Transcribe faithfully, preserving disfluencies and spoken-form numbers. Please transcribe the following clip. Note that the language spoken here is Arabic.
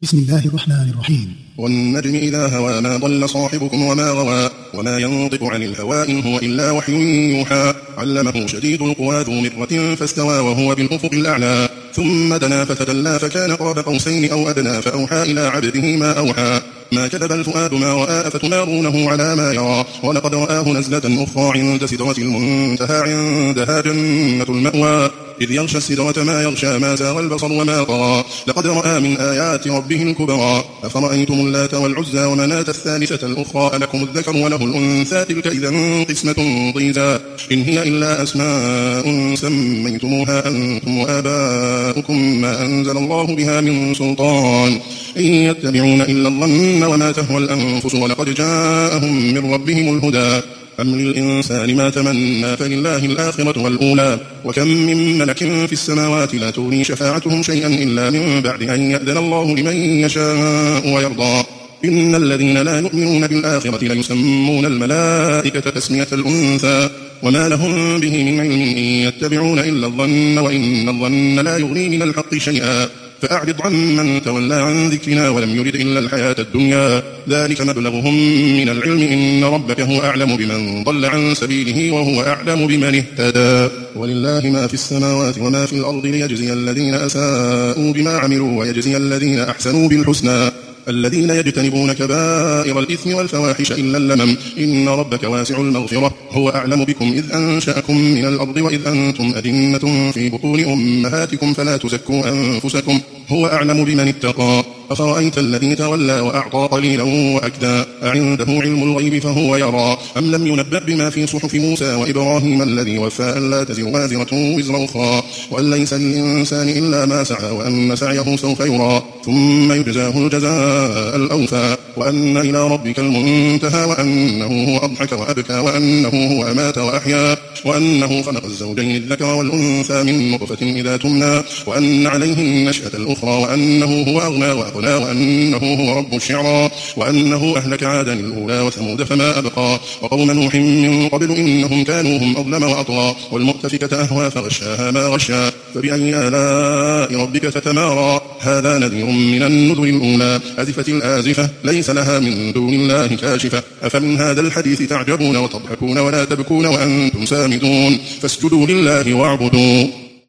بسم الله الرحمن الرحيم. والنجم إذا هوى ما ضل صاحبكم وما غوى وما ينطق عن الهوى إن هو إلا وحي يوحى علمه شديد القوى ذو مرة فاستوى وهو بالأفق الأعلى ثم دنا فتدلى فكان قاب قوسين أو أدنى فأوحى إلى عبده ما أوحى ما كذب الفؤاد ما رأى أفتمارونه على ما يرى ولقد رآه نزلة أخرى عند سدرة المنتهى عندها جنة المأوى إذ يغشى السدرة ما يغشى ما زاغ البصر وما طغى لقد رأى من آيات ربه الكبرى أفرأيتم اللات والعزى ومناة الثالثة الأخرى ألكم الذكر وله الأنثى تلك إذا قسمة ضيزى إن هي إلا أسماء سميتموها أنتم وآباؤكم ما أنزل الله بها من سلطان إن يتبعون إلا الظن وما تهوى الأنفس ولقد جاءهم من ربهم الهدى أم للإنسان ما تمنى فلله الآخرة والأولى وكم من ملك في السماوات لا تغني شفاعتهم شيئا إلا من بعد أن يأذن الله لمن يشاء ويرضى إن الذين لا يؤمنون بالآخرة ليسمون الملائكة تسمية الأنثى وما لهم به من علم إن يتبعون إلا الظن وإن الظن لا يغني من الحق شيئا فأعرض عمن تولى عن ذكرنا ولم يرد إلا الحياة الدنيا ذلك مبلغهم من العلم إن ربك هو أعلم بمن ضل عن سبيله وهو أعلم بمن اهتدى ولله ما في السماوات وما في الأرض ليجزي الذين أساءوا بما عملوا ويجزي الذين أحسنوا بالحسنى الذين يجتنبون كبائر الإثم والفواحش إلا اللمم إن ربك واسع المغفرة هو أعلم بكم إذ أنشأكم من الأرض وإذ أنتم أجنة في بطون أمهاتكم فلا تزكوا أنفسكم هو أعلم بمن اتقى أفرأيت الذي تولى وأعطى قليلا وأكدى أعنده علم الغيب فهو يرى أم لم ينبأ بما في صحف موسى وإبراهيم الذي وفى ألا تزر وازرة وزر أخرى وأن ليس للإنسان إلا ما سعى وأن سعيه سوف يرى ثم يجزاه الجزاء الأوفى وأن إلى ربك المنتهى وأنه هو أضحك وأبكى وأنه هو أمات وأحيا وأنه خلق الزوجين الذكر والأنثى من نطفة إذا تمنى وأن عليه النشأة الأخرى وأنه هو أغنى وأقنى وأنه هو رب الشعرى وأنه أهلك عادا الأولى وثمود فما أبقى وقوم نوح من قبل إنهم كانوا هم أظلم وأطغى والمؤتفكة أهوى فغشاها ما غشى فبأي آلاء ربك تتمارى هذا نذير من النذر الأولى أزفت الآزفة ليس لها من دون الله كاشفة أفمن هذا الحديث تعجبون وتضحكون ولا تبكون وأنتم سامدون فاسجدوا لله واعبدوا